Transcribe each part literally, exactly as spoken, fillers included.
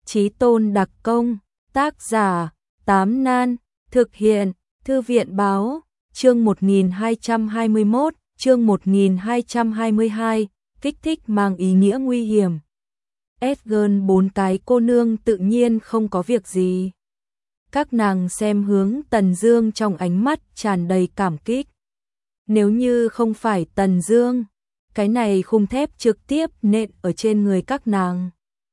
Chí Tôn đặc công, tác giả, Tám Nan, thực hiện, Thư viện báo, chương một nghìn hai trăm hai mươi mốt, chương một nghìn hai trăm hai mươi hai, kích thích mang ý nghĩa nguy hiểm. Edgen bốn cái cô nương tự nhiên không có việc gì. Các nàng xem hướng Tần Dương trong ánh mắt tràn đầy cảm kích. Nếu như không phải Tần Dương, cái này khung thép trực tiếp nện ở trên người các nàng,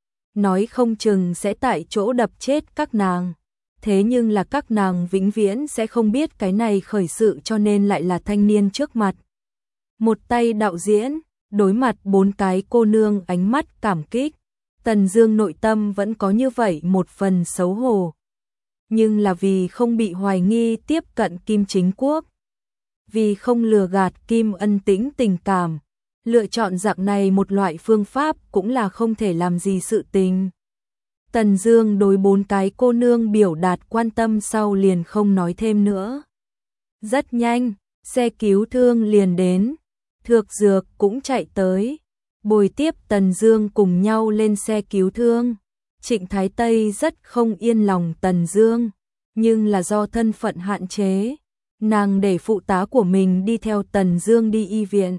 nói không chừng sẽ tại chỗ đập chết các nàng. Thế nhưng là các nàng vĩnh viễn sẽ không biết cái này khởi sự, cho nên lại là thanh niên trước mặt. Một tay đạo diễn, đối mặt bốn cái cô nương ánh mắt cảm kích, Tần Dương nội tâm vẫn có như vậy một phần xấu hổ. Nhưng là vì không bị hoài nghi tiếp cận Kim Chính Quốc, vì không lừa gạt Kim Ân Tĩnh tình cảm, lựa chọn dạng này một loại phương pháp cũng là không thể làm gì sự tình. Tần Dương đối bốn cái cô nương biểu đạt quan tâm sau liền không nói thêm nữa. Rất nhanh, xe cứu thương liền đến, Thược Dược cũng chạy tới, bồi tiếp Tần Dương cùng nhau lên xe cứu thương. Trịnh Thái Tây rất không yên lòng Tần Dương, nhưng là do thân phận hạn chế, nàng để phụ tá của mình đi theo Tần Dương đi y viện.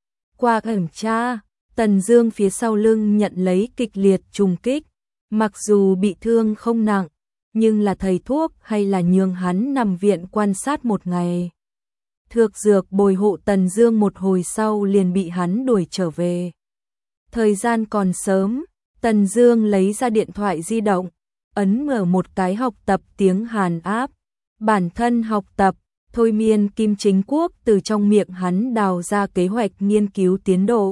Qua kiểm tra, Tần Dương phía sau lưng nhận lấy kịch liệt trùng kích, mặc dù bị thương không nặng, nhưng là thầy thuốc hay là nhường hắn nằm viện quan sát một ngày. Thược Dược bồi hộ Tần Dương một hồi sau liền bị hắn đuổi trở về. Thời gian còn sớm, Tần Dương lấy ra điện thoại di động, ấn mở một cái học tập tiếng Hàn app, bản thân học tập, thôi miên Kim Chính Quốc từ trong miệng hắn đào ra kế hoạch nghiên cứu tiến độ.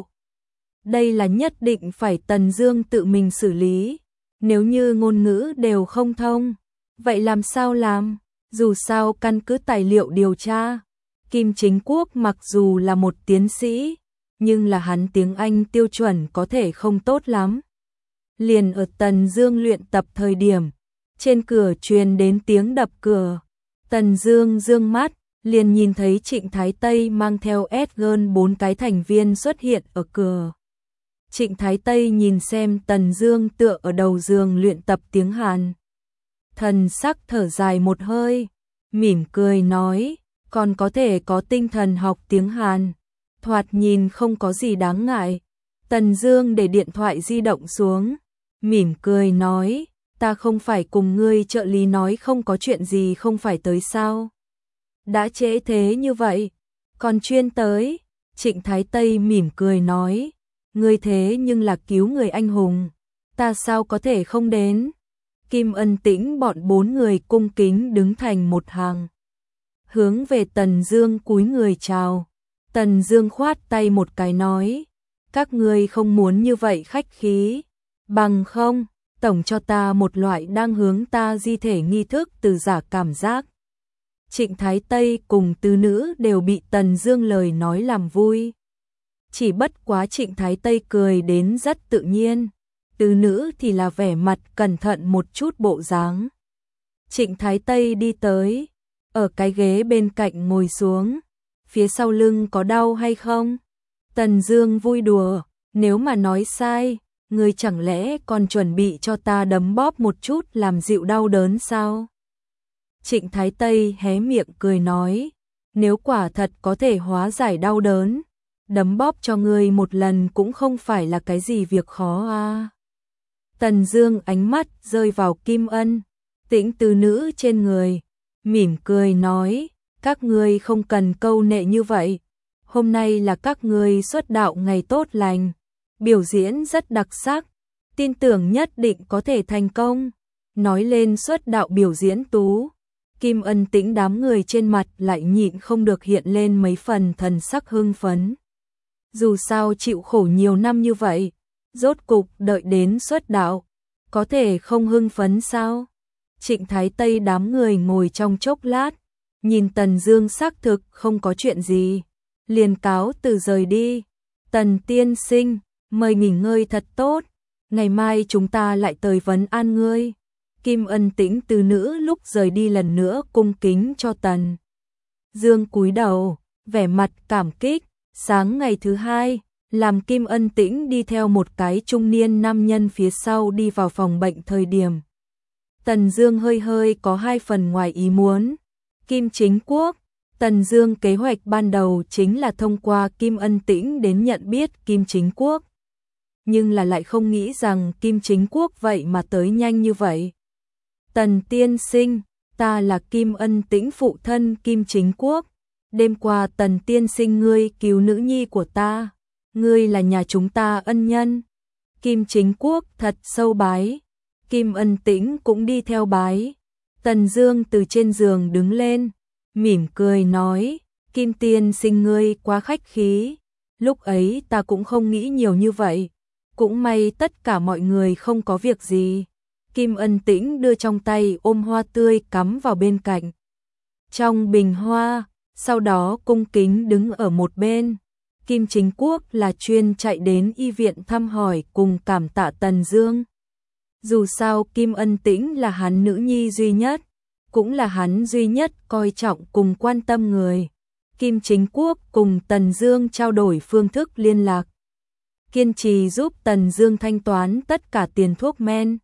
Đây là nhất định phải Tần Dương tự mình xử lý, nếu như ngôn ngữ đều không thông, vậy làm sao làm? Dù sao căn cứ tài liệu điều tra, Kim Chính Quốc mặc dù là một tiến sĩ, nhưng là hắn tiếng Anh tiêu chuẩn có thể không tốt lắm. Liền ở Tần Dương luyện tập thời điểm, trên cửa truyền đến tiếng đập cửa. Tần Dương dương mắt, liền nhìn thấy Trịnh Thái Tây mang theo Edgen bốn cái thành viên xuất hiện ở cửa. Trịnh Thái Tây nhìn xem Tần Dương tựa ở đầu giường luyện tập tiếng Hàn, thần sắc thở dài một hơi, mỉm cười nói, còn có thể có tinh thần học tiếng Hàn, thoạt nhìn không có gì đáng ngại. Tần Dương để điện thoại di động xuống, mỉm cười nói, ta không phải cùng ngươi trợ lý nói không có chuyện gì không phải tới sao? Đã trễ thế như vậy, còn chuyên tới. Trịnh Thái Tây mỉm cười nói, ngươi thế nhưng là cứu người anh hùng, ta sao có thể không đến? Kim Ân Tĩnh bọn bốn người cung kính đứng thành một hàng, hướng về Tần Dương cúi người chào. Tần Dương khoát tay một cái nói, các ngươi không muốn như vậy khách khí, bằng không, tổng cho ta một loại đang hướng ta di thể nghi thức từ giả cảm giác. Trịnh Thái Tây cùng tứ nữ đều bị Tần Dương lời nói làm vui. Chỉ bất quá Trịnh Thái Tây cười đến rất tự nhiên, tứ nữ thì là vẻ mặt cẩn thận một chút bộ dáng. Trịnh Thái Tây đi tới, ở cái ghế bên cạnh ngồi xuống, phía sau lưng có đau hay không? Tần Dương vui đùa, nếu mà nói sai, ngươi chẳng lẽ còn chuẩn bị cho ta đấm bóp một chút làm dịu đau đớn sao? Trịnh Thái Tây hé miệng cười nói, nếu quả thật có thể hóa giải đau đớn, đấm bóp cho ngươi một lần cũng không phải là cái gì việc khó à. Tần Dương ánh mắt rơi vào Kim Ân Tĩnh tứ nữ trên người, mỉm cười nói, các ngươi không cần câu nệ như vậy, hôm nay là các ngươi xuất đạo ngày tốt lành, biểu diễn rất đặc sắc, tin tưởng nhất định có thể thành công. Nói lên xuất đạo biểu diễn tú, Kim Ân Tĩnh đám người trên mặt lại nhịn không được hiện lên mấy phần thần sắc hưng phấn. Dù sao chịu khổ nhiều năm như vậy, rốt cục đợi đến xuất đạo, có thể không hưng phấn sao? Trịnh Thái Tây đám người ngồi trong chốc lát, nhìn Tần Dương xác thực không có chuyện gì, liền cáo từ rời đi. Tần tiên sinh, mời nghỉ ngơi thật tốt, ngày mai chúng ta lại tới vấn an ngươi. Kim Ân Tĩnh từ nữ lúc rời đi lần nữa cung kính cho Tần Dương cúi đầu, vẻ mặt cảm kích. Sáng ngày thứ hai, Làm Kim Ân Tĩnh đi theo một cái trung niên nam nhân phía sau đi vào phòng bệnh thời điểm. Tần Dương hơi hơi có hai phần ngoài ý muốn. Kim Chính Quốc, Tần Dương kế hoạch ban đầu chính là thông qua Kim Ân Tĩnh đến nhận biết Kim Chính Quốc. Nhưng là lại không nghĩ rằng Kim Chính Quốc vậy mà tới nhanh như vậy. Tần tiên sinh, ta là Kim Ân Tĩnh phụ thân Kim Chính Quốc. Đêm qua Tần tiên sinh ngươi cứu nữ nhi của ta. Ngươi là nhà chúng ta ân nhân. Kim Chính Quốc thật sâu bái. Kim Ân Tĩnh cũng đi theo bái. Tần Dương từ trên giường đứng lên, mỉm cười nói, Kim tiên sinh ngươi quá khách khí. Lúc ấy ta cũng không nghĩ nhiều như vậy. Cũng may tất cả mọi người không có việc gì. Kim Ân Tĩnh đưa trong tay ôm hoa tươi cắm vào bên cạnh. Trong bình hoa, sau đó cung kính đứng ở một bên. Kim Chính Quốc là chuyên chạy đến y viện thăm hỏi cùng cảm tạ Tần Dương. Dù sao Kim Ân Tĩnh là hắn nữ nhi duy nhất, cũng là hắn duy nhất coi trọng cùng quan tâm người. Kim Chính Quốc cùng Tần Dương trao đổi phương thức liên lạc, kiên trì giúp Tần Dương thanh toán tất cả tiền thuốc men.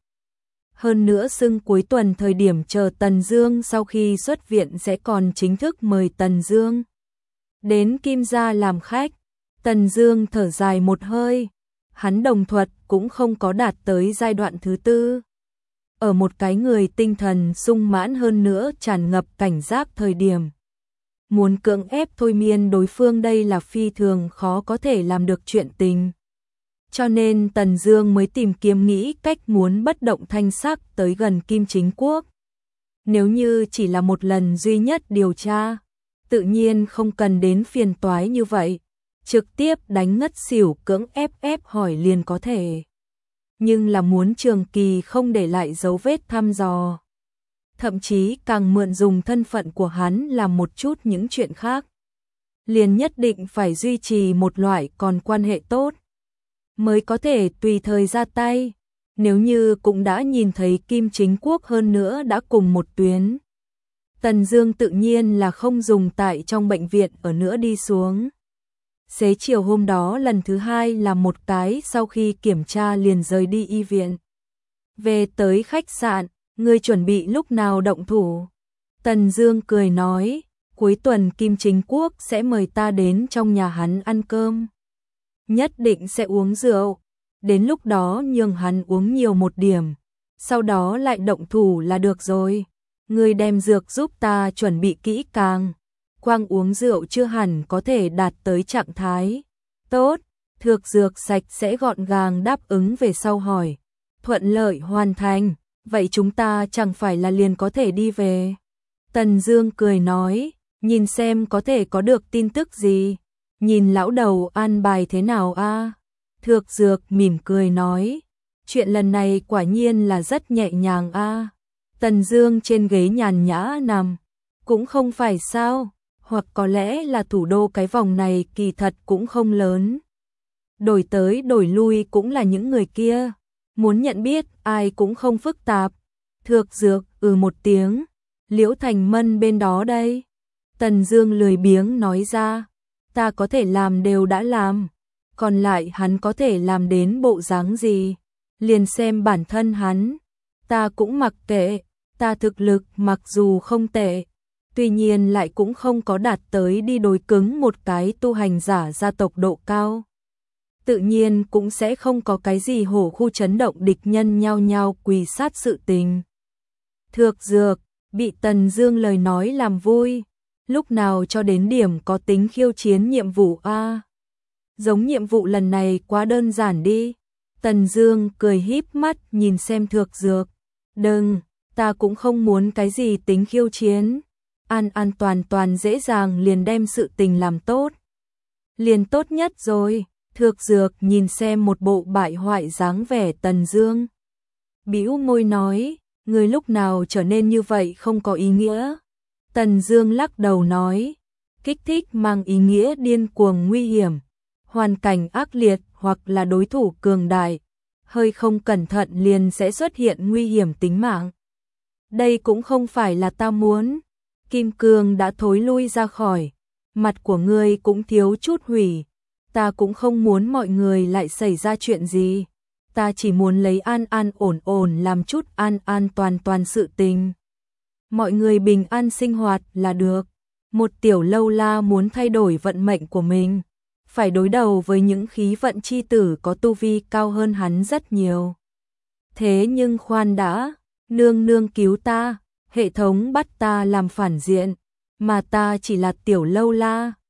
Hơn nữa xưng cuối tuần thời điểm chờ Tần Dương sau khi xuất viện sẽ còn chính thức mời Tần Dương đến Kim gia làm khách. Tần Dương thở dài một hơi, hắn đồng thuật cũng không có đạt tới giai đoạn thứ tư. Ở một cái người tinh thần sung mãn hơn nữa tràn ngập cảnh giác thời điểm, muốn cưỡng ép thôi miên đối phương đây là phi thường khó có thể làm được chuyện tình. Cho nên Tần Dương mới tìm kiếm nghĩ cách muốn bất động thanh sắc tới gần Kim Chính Quốc. Nếu như chỉ là một lần duy nhất điều tra, tự nhiên không cần đến phiền toái như vậy, trực tiếp đánh ngất xỉu cưỡng ép ép hỏi liền có thể. Nhưng là muốn trường kỳ không để lại dấu vết thăm dò, thậm chí càng mượn dùng thân phận của hắn làm một chút những chuyện khác, liền nhất định phải duy trì một loại còn quan hệ tốt, mới có thể tùy thời ra tay. Nếu như cũng đã nhìn thấy Kim Chính Quốc hơn nữa đã cùng một tuyến, Tần Dương tự nhiên là không dùng tại trong bệnh viện ở nữa đi xuống. Xế chiều hôm đó lần thứ hai là một cái sau khi kiểm tra liền rời đi y viện. Về tới khách sạn, ngươi chuẩn bị lúc nào động thủ? Tần Dương cười nói, cuối tuần Kim Chính Quốc sẽ mời ta đến trong nhà hắn ăn cơm. Nhất định sẽ uống rượu, đến lúc đó nhường hắn uống nhiều một điểm, sau đó lại động thủ là được rồi. Ngươi đem dược giúp ta chuẩn bị kỹ càng. Quang uống rượu chưa hẳn có thể đạt tới trạng thái tốt. Thược dược sạch sẽ gọn gàng đáp ứng về sau hỏi. Thuận lợi hoàn thành, vậy chúng ta chẳng phải là liền có thể đi về. Tần Dương cười nói, nhìn xem có thể có được tin tức gì. Nhìn lão đầu an bài thế nào a? Thược dược mỉm cười nói, chuyện lần này quả nhiên là rất nhẹ nhàng a. Tần Dương trên ghế nhàn nhã nằm, cũng không phải sao, hoặc có lẽ là thủ đô cái vòng này kỳ thật cũng không lớn. Đổi tới đổi lui cũng là những người kia, muốn nhận biết ai cũng không phức tạp. Thược dược ừ một tiếng, Liễu Thành Mân bên đó đây. Tần Dương lười biếng nói ra, ta có thể làm đều đã làm, còn lại hắn có thể làm đến bộ dáng gì, liền xem bản thân hắn. Ta cũng mặc kệ, ta thực lực mặc dù không tệ, tuy nhiên lại cũng không có đạt tới đi đối cứng một cái tu hành giả gia tộc độ cao. Tự nhiên cũng sẽ không có cái gì hổ khu chấn động địch nhân nhao nhao quỳ sát sự tình. Thược dược, bị Tần Dương lời nói làm vui, lúc nào cho đến điểm có tính khiêu chiến nhiệm vụ a? Giống nhiệm vụ lần này quá đơn giản đi. Tần Dương cười híp mắt nhìn xem Thược dược, đừng, ta cũng không muốn cái gì tính khiêu chiến. An an toàn toàn dễ dàng liền đem sự tình làm tốt, liền tốt nhất rồi. Thược dược nhìn xem một bộ bại hoại dáng vẻ Tần Dương, bĩu môi nói, người lúc nào trở nên như vậy không có ý nghĩa. Tần Dương lắc đầu nói, kích thích mang ý nghĩa điên cuồng nguy hiểm, hoàn cảnh ác liệt hoặc là đối thủ cường đại, hơi không cẩn thận liền sẽ xuất hiện nguy hiểm tính mạng. Đây cũng không phải là ta muốn. Kim cương đã thối lui ra khỏi, mặt của ngươi cũng thiếu chút hủy. ta cũng không muốn mọi người lại xảy ra chuyện gì. Ta chỉ muốn lấy an an ổn ổn làm chút an an toàn toàn sự tình. Mọi người bình an sinh hoạt là được. Một tiểu lâu la muốn thay đổi vận mệnh của mình, phải đối đầu với những khí vận chi tử có tu vi cao hơn hắn rất nhiều. Thế nhưng khoan đã, nương nương cứu ta, hệ thống bắt ta làm phản diện, mà ta chỉ là tiểu lâu la.